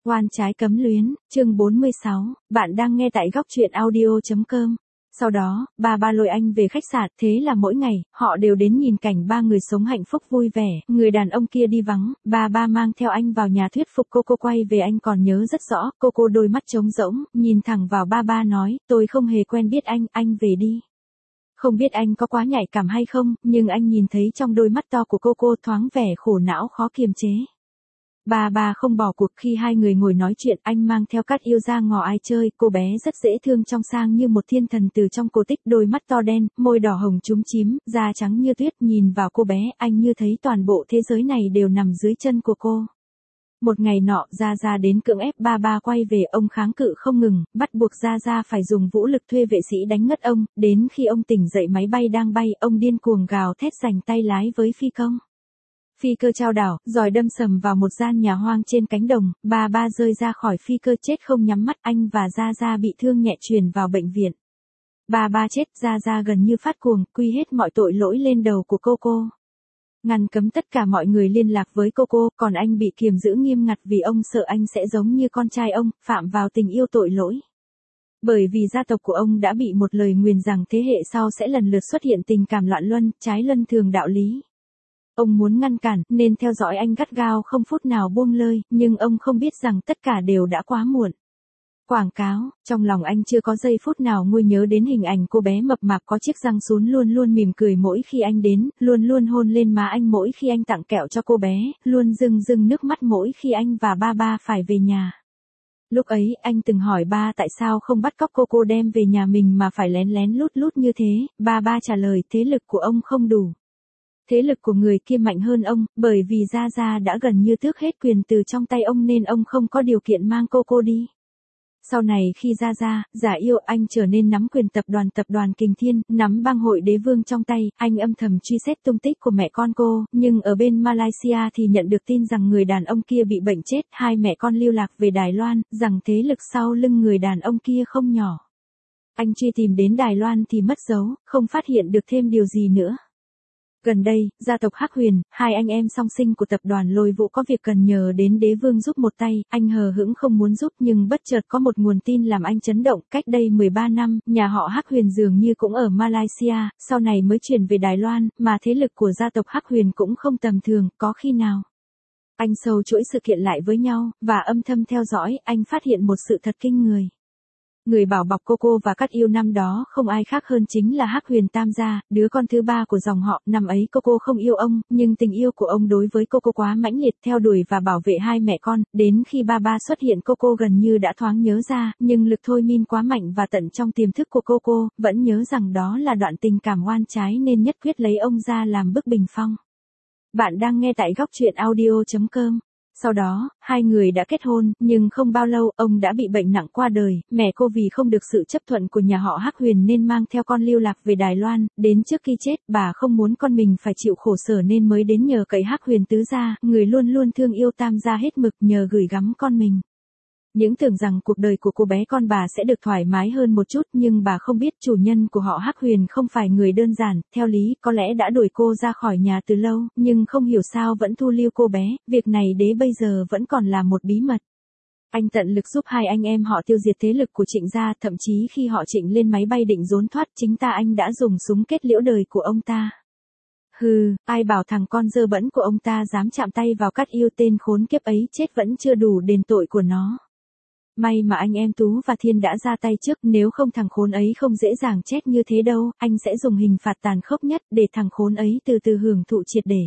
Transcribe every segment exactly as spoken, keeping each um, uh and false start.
Oan trái cấm luyến, chương bốn mươi sáu, bạn đang nghe tại góc truyện audio.com. Sau đó, ba ba lôi anh về khách sạn, thế là mỗi ngày, họ đều đến nhìn cảnh ba người sống hạnh phúc vui vẻ, người đàn ông kia đi vắng, ba ba mang theo anh vào nhà thuyết phục cô cô quay về anh còn nhớ rất rõ, cô cô đôi mắt trống rỗng, nhìn thẳng vào ba ba nói, tôi không hề quen biết anh, anh về đi. Không biết anh có quá nhạy cảm hay không, nhưng anh nhìn thấy trong đôi mắt to của cô cô thoáng vẻ khổ não khó kiềm chế. Bà bà không bỏ cuộc khi hai người ngồi nói chuyện, anh mang theo Cát Yêu ra ngõ ai chơi, cô bé rất dễ thương trong sang như một thiên thần từ trong cổ tích, đôi mắt to đen, môi đỏ hồng chúm chím, da trắng như tuyết, nhìn vào cô bé, anh như thấy toàn bộ thế giới này đều nằm dưới chân của cô. Một ngày nọ, Gia Gia đến cưỡng ép ba ba quay về, ông kháng cự không ngừng, bắt buộc Gia Gia phải dùng vũ lực thuê vệ sĩ đánh ngất ông, đến khi ông tỉnh dậy máy bay đang bay, ông điên cuồng gào thét giành tay lái với phi công. Phi cơ chao đảo, giòi đâm sầm vào một gian nhà hoang trên cánh đồng, ba ba rơi ra khỏi phi cơ chết không nhắm mắt, anh và Gia Gia bị thương nhẹ chuyển vào bệnh viện. Ba ba chết, Gia Gia gần như phát cuồng, quy hết mọi tội lỗi lên đầu của cô cô. Ngăn cấm tất cả mọi người liên lạc với cô cô, còn anh bị kiềm giữ nghiêm ngặt vì ông sợ anh sẽ giống như con trai ông, phạm vào tình yêu tội lỗi. Bởi vì gia tộc của ông đã bị một lời nguyền rằng thế hệ sau sẽ lần lượt xuất hiện tình cảm loạn luân, trái luân thường đạo lý. Ông muốn ngăn cản, nên theo dõi anh gắt gao không phút nào buông lơi, nhưng ông không biết rằng tất cả đều đã quá muộn. Quảng cáo, trong lòng anh chưa có giây phút nào nguôi nhớ đến hình ảnh cô bé mập mạp có chiếc răng sún luôn luôn mỉm cười mỗi khi anh đến, luôn luôn hôn lên má anh mỗi khi anh tặng kẹo cho cô bé, luôn rưng rưng nước mắt mỗi khi anh và ba ba phải về nhà. Lúc ấy, anh từng hỏi ba tại sao không bắt cóc cô cô đem về nhà mình mà phải lén lén lút lút như thế, ba ba trả lời thế lực của ông không đủ. Thế lực của người kia mạnh hơn ông, bởi vì Gia Gia đã gần như tước hết quyền từ trong tay ông nên ông không có điều kiện mang cô cô đi. Sau này khi Gia Gia, Giả Yêu, anh trở nên nắm quyền tập đoàn tập đoàn Kình Thiên, nắm bang hội đế vương trong tay, anh âm thầm truy xét tung tích của mẹ con cô, nhưng ở bên Malaysia thì nhận được tin rằng người đàn ông kia bị bệnh chết, hai mẹ con lưu lạc về Đài Loan, rằng thế lực sau lưng người đàn ông kia không nhỏ. Anh truy tìm đến Đài Loan thì mất dấu, không phát hiện được thêm điều gì nữa. Gần đây, gia tộc Hắc Huyền, hai anh em song sinh của tập đoàn Lôi Vũ có việc cần nhờ đến đế vương giúp một tay, anh hờ hững không muốn giúp nhưng bất chợt có một nguồn tin làm anh chấn động, cách đây mười ba năm, nhà họ Hắc Huyền dường như cũng ở Malaysia, sau này mới chuyển về Đài Loan, mà thế lực của gia tộc Hắc Huyền cũng không tầm thường, có khi nào. Anh sâu chuỗi sự kiện lại với nhau, và âm thầm theo dõi, anh phát hiện một sự thật kinh người. Người bảo bọc cô cô và Cát Yêu năm đó không ai khác hơn chính là Hắc Huyền Tam gia, đứa con thứ ba của dòng họ. Năm ấy cô cô không yêu ông, nhưng tình yêu của ông đối với cô cô quá mãnh liệt, theo đuổi và bảo vệ hai mẹ con, đến khi ba ba xuất hiện cô cô gần như đã thoáng nhớ ra, nhưng lực thôi miên quá mạnh và tận trong tiềm thức của cô cô, vẫn nhớ rằng đó là đoạn tình cảm oan trái nên nhất quyết lấy ông ra làm bức bình phong. Bạn đang nghe tại góc truyện audio.com. Sau đó, hai người đã kết hôn, nhưng không bao lâu, ông đã bị bệnh nặng qua đời, mẹ cô vì không được sự chấp thuận của nhà họ Hắc Huyền nên mang theo con lưu lạc về Đài Loan, đến trước khi chết, bà không muốn con mình phải chịu khổ sở nên mới đến nhờ cậy Hắc Huyền tứ gia, người luôn luôn thương yêu Tam gia hết mực, nhờ gửi gắm con mình. Những tưởng rằng cuộc đời của cô bé con bà sẽ được thoải mái hơn một chút, nhưng bà không biết chủ nhân của họ Hắc Huyền không phải người đơn giản, theo lý có lẽ đã đuổi cô ra khỏi nhà từ lâu, nhưng không hiểu sao vẫn thu lưu cô bé, việc này đến bây giờ vẫn còn là một bí mật. Anh tận lực giúp hai anh em họ tiêu diệt thế lực của Trịnh gia, thậm chí khi họ Trịnh lên máy bay định trốn thoát, chính ta anh đã dùng súng kết liễu đời của ông ta. Hừ, ai bảo thằng con dơ bẩn của ông ta dám chạm tay vào Cát Yêu, tên khốn kiếp ấy chết vẫn chưa đủ đền tội của nó. May mà anh em Tú và Thiên đã ra tay trước, nếu không thằng khốn ấy không dễ dàng chết như thế đâu, anh sẽ dùng hình phạt tàn khốc nhất để thằng khốn ấy từ từ hưởng thụ triệt để.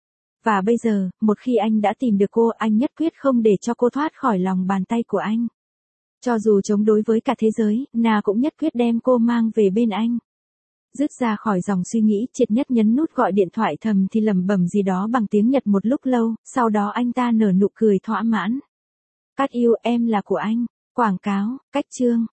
Và bây giờ, một khi anh đã tìm được cô, anh nhất quyết không để cho cô thoát khỏi lòng bàn tay của anh. Cho dù chống đối với cả thế giới, Na cũng nhất quyết đem cô mang về bên anh. Dứt ra khỏi dòng suy nghĩ, Triệt Nhất nhấn nút gọi điện thoại thầm thì lẩm bẩm gì đó bằng tiếng Nhật một lúc lâu, sau đó anh ta nở nụ cười thỏa mãn. Cát Yêu, em là của anh. Quảng cáo, cách chương.